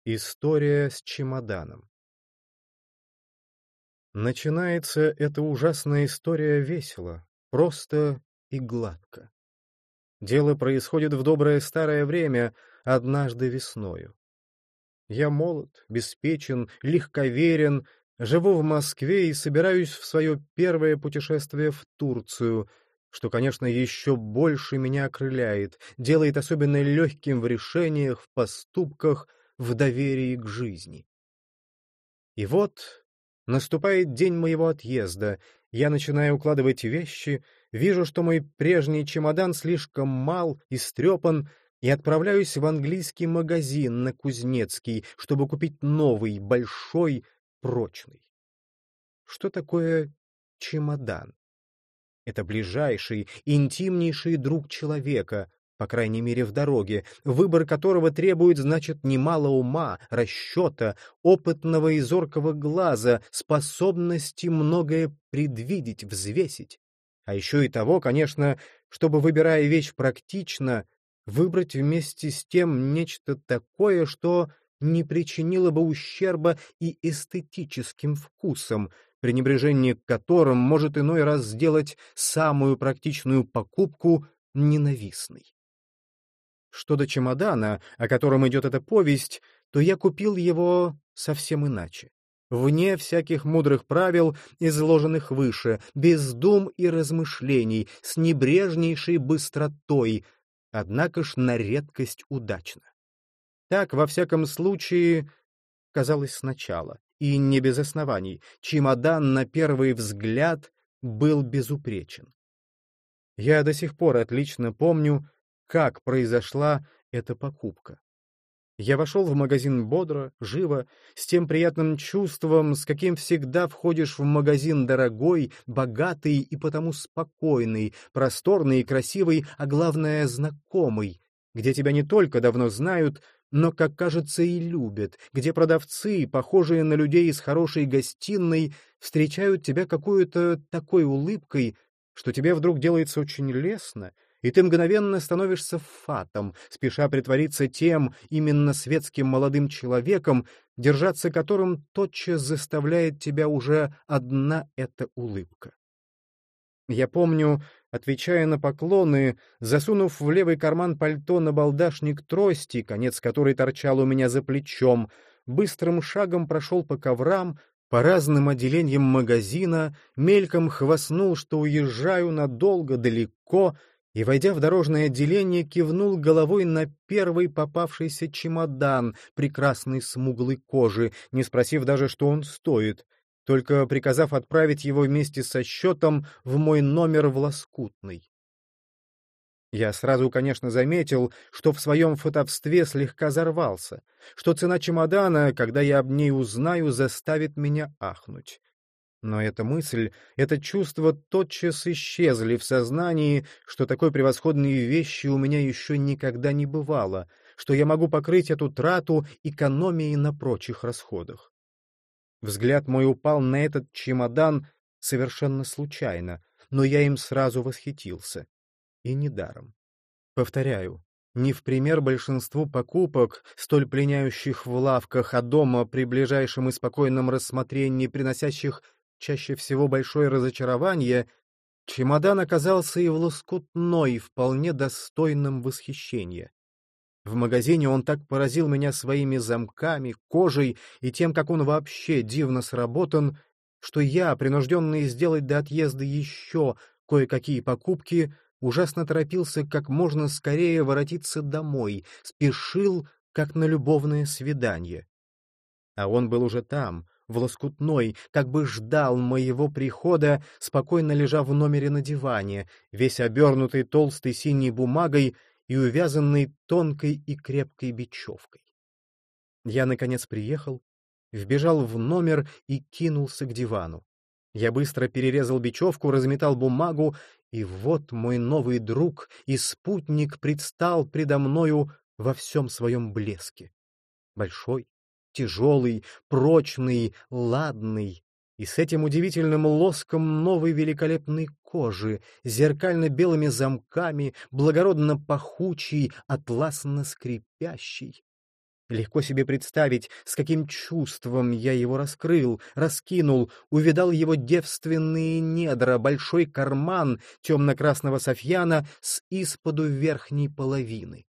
История с чемоданом. Начинается эта ужасная история весело, просто и гладко. Дело происходит в доброе старое время, однажды весною. Я молод, беспечен, легковерен, живу в Москве и собираюсь в свое первое путешествие в Турцию, что, конечно, еще больше меня окрыляет, делает особенно легким в решениях, в поступках, в доверии к жизни. И вот наступает день моего отъезда, я начинаю укладывать вещи, вижу, что мой прежний чемодан слишком мал, истрепан, и отправляюсь в английский магазин на Кузнецкий, чтобы купить новый, большой, прочный. Что такое чемодан? Это ближайший, интимнейший друг человека, по крайней мере в дороге, выбор которого требует, значит, немало ума, расчета, опытного и зоркого глаза, способности многое предвидеть, взвесить. А еще и того, конечно, чтобы, выбирая вещь практично, выбрать вместе с тем нечто такое, что не причинило бы ущерба и эстетическим вкусам, пренебрежение к которым может иной раз сделать самую практичную покупку ненавистной. Что до чемодана, о котором идет эта повесть, то я купил его совсем иначе. Вне всяких мудрых правил, изложенных выше, без дум и размышлений, с небрежнейшей быстротой, однако ж на редкость удачно. Так, во всяком случае, казалось сначала, и не без оснований, чемодан на первый взгляд был безупречен. Я до сих пор отлично помню, как произошла эта покупка. Я вошел в магазин бодро, живо, с тем приятным чувством, с каким всегда входишь в магазин дорогой, богатый и потому спокойный, просторный и красивый, а главное, знакомый, где тебя не только давно знают, но, как кажется, и любят, где продавцы, похожие на людей из хорошей гостиной, встречают тебя какой-то такой улыбкой, что тебе вдруг делается очень лестно, и ты мгновенно становишься фатом, спеша притвориться тем именно светским молодым человеком, держаться которым тотчас заставляет тебя уже одна эта улыбка. Я помню, отвечая на поклоны, засунув в левый карман пальто набалдашник трости, конец которой торчал у меня за плечом, быстрым шагом прошел по коврам, по разным отделениям магазина, мельком хвастнул, что уезжаю надолго, далеко, и, войдя в дорожное отделение, кивнул головой на первый попавшийся чемодан прекрасной смуглой кожи, не спросив даже, что он стоит, только приказав отправить его вместе со счетом в мой номер в Лоскутный. Я сразу, конечно, заметил, что в своем фатовстве слегка зарвался, что цена чемодана, когда я об ней узнаю, заставит меня ахнуть. Но эта мысль, это чувство тотчас исчезли в сознании, что такой превосходной вещи у меня еще никогда не бывало, что я могу покрыть эту трату экономией на прочих расходах. Взгляд мой упал на этот чемодан совершенно случайно, но я им сразу восхитился. И недаром. Повторяю, не в пример большинству покупок, столь пленяющих в лавках, а дома при ближайшем и спокойном рассмотрении, приносящих чаще всего большое разочарование, чемодан оказался и в Лоскутной вполне достойным восхищения. В магазине он так поразил меня своими замками, кожей и тем, как он вообще дивно сработан, что я, принужденный сделать до отъезда еще кое-какие покупки, ужасно торопился как можно скорее воротиться домой, спешил, как на любовное свидание. А он был уже там, в Лоскутной, как бы ждал моего прихода, спокойно лежа в номере на диване, весь обернутый толстой синей бумагой и увязанный тонкой и крепкой бечевкой. Я, наконец, приехал, вбежал в номер и кинулся к дивану. Я быстро перерезал бечевку, разметал бумагу, и вот мой новый друг и спутник предстал предо мною во всем своем блеске. Большой, тяжелый, прочный, ладный, и с этим удивительным лоском новой великолепной кожи, зеркально-белыми замками, благородно пахучий, атласно скрипящий. Легко себе представить, с каким чувством я его раскрыл, раскинул, увидал его девственные недра, большой карман темно-красного софьяна с исподу верхней половины.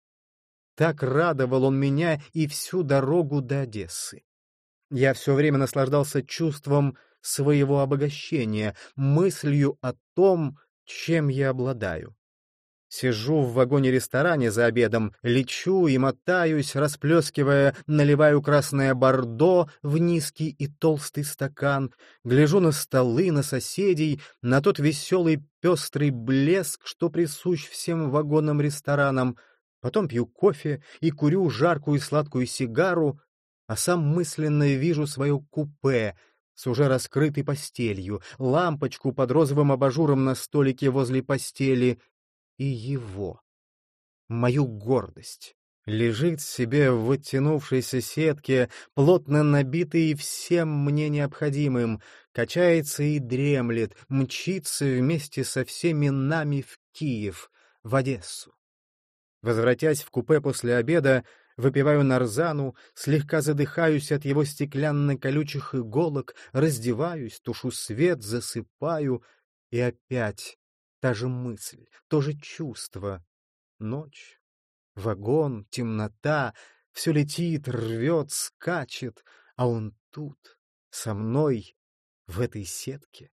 Так радовал он меня и всю дорогу до Одессы. Я все время наслаждался чувством своего обогащения, мыслью о том, чем я обладаю. Сижу в вагоне-ресторане за обедом, лечу и мотаюсь, расплескивая, наливаю красное бордо в низкий и толстый стакан, гляжу на столы, на соседей, на тот веселый пестрый блеск, что присущ всем вагонам-ресторанам, потом пью кофе и курю жаркую и сладкую сигару, а сам мысленно вижу свое купе с уже раскрытой постелью, лампочку под розовым абажуром на столике возле постели — и его, мою гордость, лежит себе в оттянувшейся сетке, плотно набитый всем мне необходимым, качается и дремлет, мчится вместе со всеми нами в Киев, в Одессу. Возвратясь в купе после обеда, выпиваю нарзану, слегка задыхаюсь от его стеклянно-колючих иголок, раздеваюсь, тушу свет, засыпаю, и опять та же мысль, то же чувство. Ночь, вагон, темнота, все летит, рвет, скачет, а он тут, со мной, в этой сетке.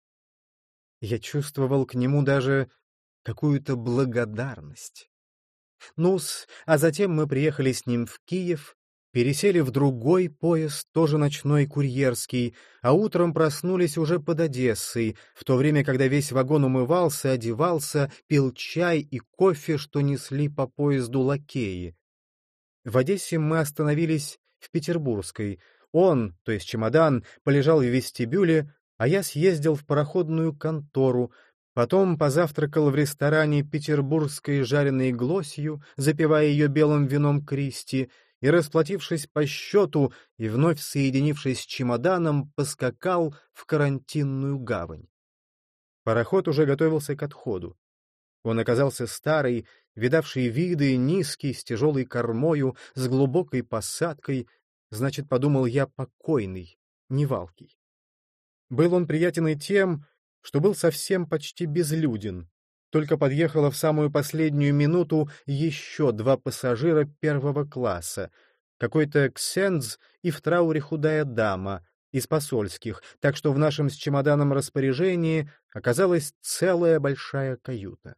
Я чувствовал к нему даже какую-то благодарность. Ну-с, а затем мы приехали с ним в Киев, пересели в другой поезд, тоже ночной курьерский, а утром проснулись уже под Одессой, в то время, когда весь вагон умывался, одевался, пил чай и кофе, что несли по поезду лакеи. В Одессе мы остановились в Петербургской. Он, то есть чемодан, полежал в вестибюле, а я съездил в пароходную контору, потом позавтракал в ресторане петербургской жареной глосью, запивая ее белым вином Кристи, и, расплатившись по счету и вновь соединившись с чемоданом, поскакал в карантинную гавань. Пароход уже готовился к отходу. Он оказался старый, видавший виды, низкий, с тяжелой кормою, с глубокой посадкой, значит, подумал я, покойный, не валкий. Был он приятен и тем, что был совсем почти безлюден. Только подъехало в самую последнюю минуту еще 2 пассажира первого класса, какой-то ксендз и в трауре худая дама из посольских, так что в нашем с чемоданом распоряжении оказалась целая большая каюта.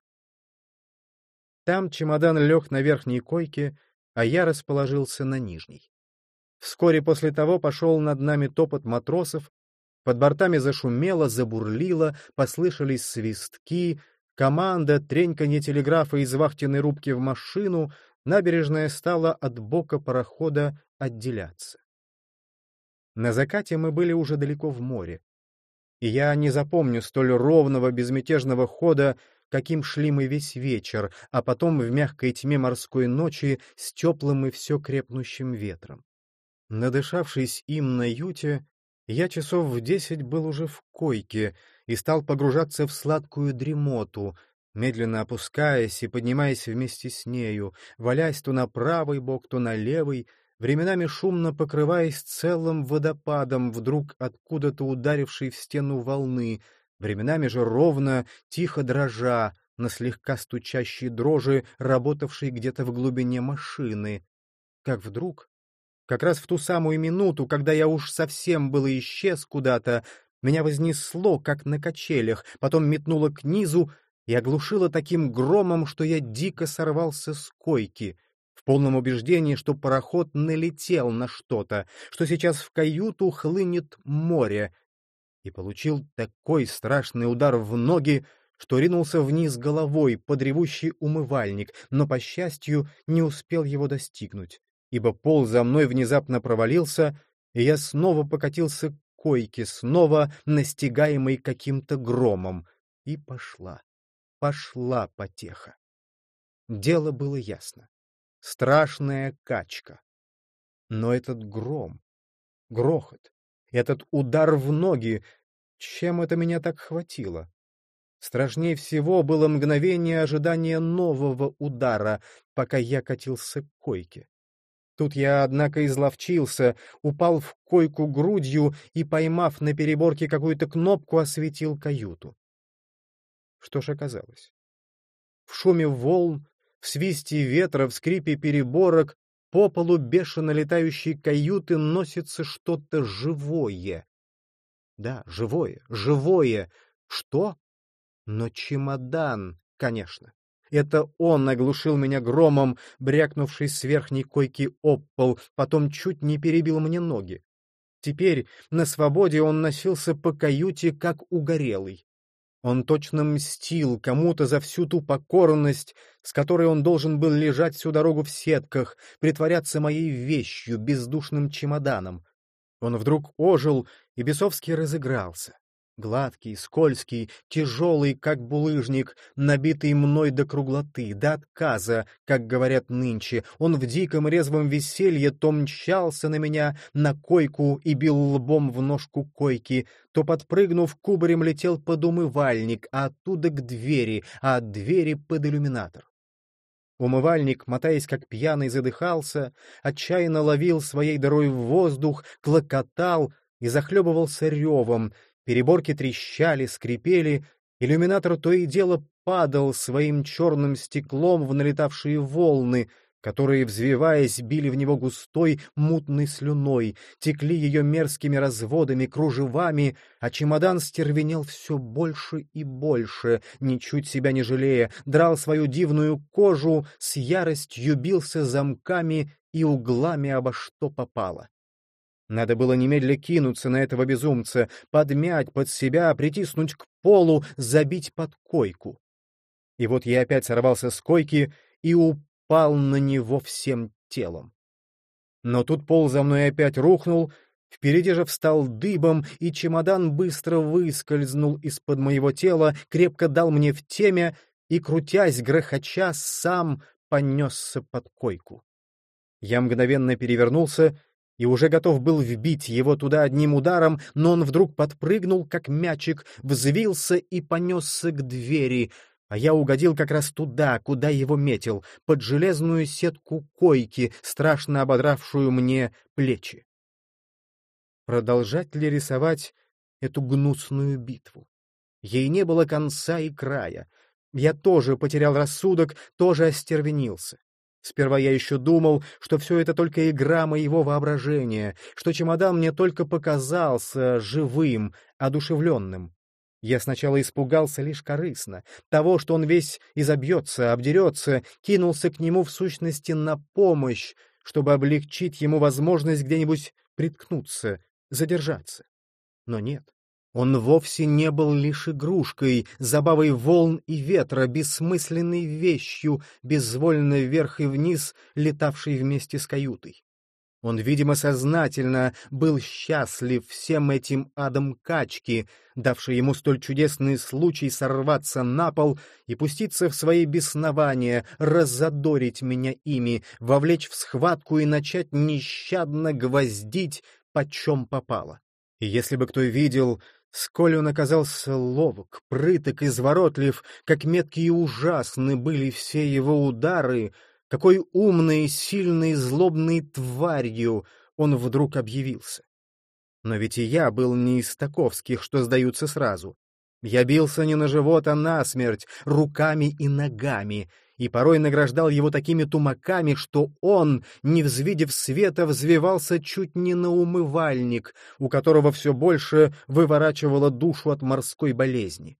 Там чемодан лег на верхней койке, а я расположился на нижней. Вскоре после того пошел над нами топот матросов, под бортами зашумело, забурлило, послышались свистки, команда, треньканье телеграфа из вахтенной рубки в машину, набережная стала от бока парохода отделяться. На закате мы были уже далеко в море, и я не запомню столь ровного, безмятежного хода, каким шли мы весь вечер, а потом в мягкой тьме морской ночи с теплым и все крепнущим ветром. Надышавшись им на юте, я часов в 10 был уже в койке и стал погружаться в сладкую дремоту, медленно опускаясь и поднимаясь вместе с нею, валясь то на правый бок, то на левый, временами шумно покрываясь целым водопадом, вдруг откуда-то ударившей в стену волны, временами же ровно, тихо дрожа, на слегка стучащей дрожи, работавшей где-то в глубине машины. Как вдруг, как раз в ту самую минуту, когда я уж совсем было исчез куда-то, меня вознесло, как на качелях, потом метнуло к низу и оглушило таким громом, что я дико сорвался с койки, в полном убеждении, что пароход налетел на что-то, что сейчас в каюту хлынет море, и получил такой страшный удар в ноги, что ринулся вниз головой под ревущий умывальник, но, по счастью, не успел его достигнуть, ибо пол за мной внезапно провалился, и я снова покатился к койке, снова настигаемый каким-то громом. И пошла потеха. Дело было ясно. Страшная качка. Но этот гром, грохот, этот удар в ноги, чем это меня так хватило? Страшнее всего было мгновение ожидания нового удара, пока я катился к койке. Тут я, однако, изловчился, упал в койку грудью и, поймав на переборке какую-то кнопку, осветил каюту. Что ж оказалось? В шуме волн, в свисте ветра, в скрипе переборок по полу бешено летающей каюты носится что-то живое. Да, живое, живое. Что? Но чемодан, конечно. Это он оглушил меня громом, брякнувший с верхней койки об пол, потом чуть не перебил мне ноги. Теперь на свободе он носился по каюте, как угорелый. Он точно мстил кому-то за всю ту покорность, с которой он должен был лежать всю дорогу в сетках, притворяться моей вещью, бездушным чемоданом. Он вдруг ожил и бесовски разыгрался. Гладкий, скользкий, тяжелый, как булыжник, набитый мной до круглоты, до отказа, как говорят нынче. Он в диком резвом веселье то мчался на меня, на койку, и бил лбом в ножку койки, то, подпрыгнув, кубарем летел под умывальник, а оттуда к двери, а от двери под иллюминатор. Умывальник, мотаясь как пьяный, задыхался, отчаянно ловил своей дырой в воздух, клокотал и захлебывался ревом. Переборки трещали, скрипели, иллюминатор то и дело падал своим черным стеклом в налетавшие волны, которые, взвиваясь, били в него густой, мутной слюной, текли ее мерзкими разводами, кружевами, а чемодан стервенел все больше и больше, ничуть себя не жалея, драл свою дивную кожу, с яростью бился замками и углами обо что попало. Надо было немедля кинуться на этого безумца, подмять под себя, притиснуть к полу, забить под койку. И вот я опять сорвался с койки и упал на него всем телом. Но тут пол за мной опять рухнул, впереди же встал дыбом, и чемодан быстро выскользнул из-под моего тела, крепко дал мне в темя и, крутясь, грохоча, сам понесся под койку. Я мгновенно перевернулся и уже готов был вбить его туда одним ударом, но он вдруг подпрыгнул, как мячик, взвился и понесся к двери, а я угодил как раз туда, куда его метил, под железную сетку койки, страшно ободравшую мне плечи. Продолжать ли рисовать эту гнусную битву? Ей не было конца и края. Я тоже потерял рассудок, тоже остервенился. Сперва я еще думал, что все это только игра моего воображения, что чемодан мне только показался живым, одушевленным. Я сначала испугался лишь корыстно, того, что он весь изобьется, обдерется, кинулся к нему в сущности на помощь, чтобы облегчить ему возможность где-нибудь приткнуться, задержаться. Но нет. Он вовсе не был лишь игрушкой, забавой волн и ветра, бессмысленной вещью, безвольно вверх и вниз, летавшей вместе с каютой. Он, видимо, сознательно был счастлив всем этим адом качки, давший ему столь чудесный случай сорваться на пол и пуститься в свои беснования, раззадорить меня ими, вовлечь в схватку и начать нещадно гвоздить, почем попало. И если бы кто видел, сколь он оказался ловок, прыток, изворотлив, как меткие и ужасны были все его удары, какой умной, сильной, злобной тварью он вдруг объявился. Но ведь и я был не из таковских, что сдаются сразу. Я бился не на живот, а насмерть, руками и ногами, и порой награждал его такими тумаками, что он, не взвидев света, взвивался чуть не на умывальник, у которого все больше выворачивало душу от морской болезни.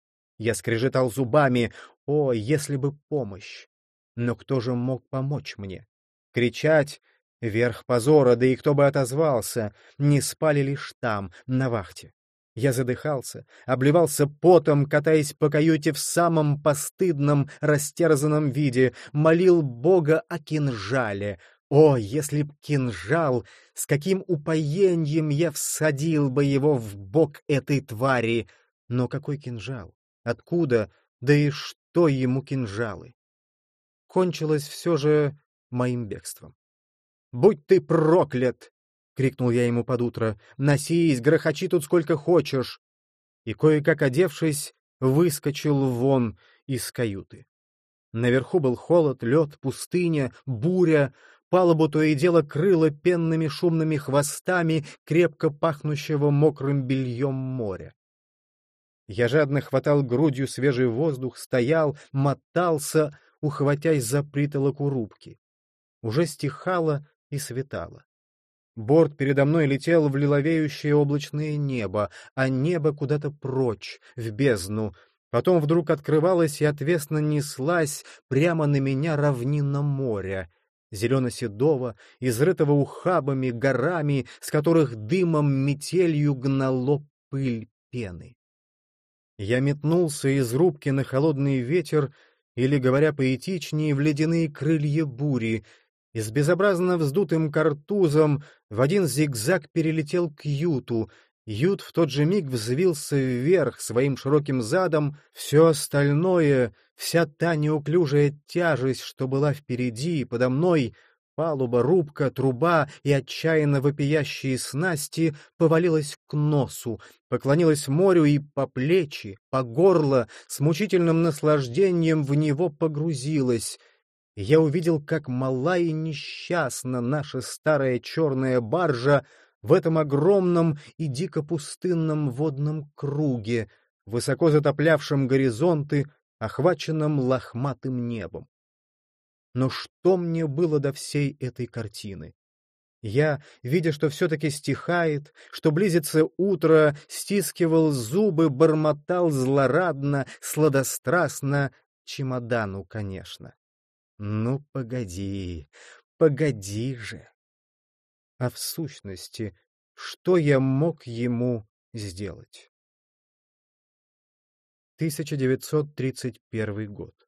Я скрежетал зубами: «О, если бы помощь!» Но кто же мог помочь мне? Кричать — верх позора, да и кто бы отозвался, не спали лишь там, на вахте. Я задыхался, обливался потом, катаясь по каюте в самом постыдном, растерзанном виде, молил Бога о кинжале. О, если б кинжал, с каким упоением я всадил бы его в бок этой твари! Но какой кинжал? Откуда? Да и что ему кинжалы? Кончилось все же моим бегством. «Будь ты проклят!» — крикнул я ему под утро. «Носись, грохочи тут сколько хочешь!» И, кое-как одевшись, выскочил вон из каюты. Наверху был холод, лед, пустыня, буря, Палубу то и дело крыло пенными шумными хвостами крепко пахнущего мокрым бельем моря. Я жадно хватал грудью свежий воздух, стоял, мотался, ухватясь за притолок у рубки. Уже стихало и светало. Борт передо мной летел в лиловеющее облачное небо, а небо куда-то прочь, в бездну. Потом вдруг открывалась и отвесно неслась прямо на меня равнина моря, зелено-седого, изрытого ухабами, горами, с которых дымом метелью гнало пыль пены. Я метнулся из рубки на холодный ветер, или, говоря поэтичнее, в ледяные крылья бури, и с безобразно вздутым картузом в один зигзаг перелетел к юту. Ют в тот же миг взвился вверх своим широким задом, все остальное, вся та неуклюжая тяжесть, что была впереди, подо мной, палуба, рубка, труба и отчаянно вопиящие снасти, повалилась к носу, поклонилась морю и по плечи, по горло, с мучительным наслаждением в него погрузилась. Я увидел, как мала и несчастна наша старая черная баржа в этом огромном и дико пустынном водном круге, высоко затоплявшем горизонты, охваченном лохматым небом. Но что мне было до всей этой картины? Я, видя, что все-таки стихает, что близится утро, стискивал зубы, бормотал злорадно, сладострастно, чемодану, конечно. Ну, погоди, погоди же. А в сущности, что я мог ему сделать? 1931 год.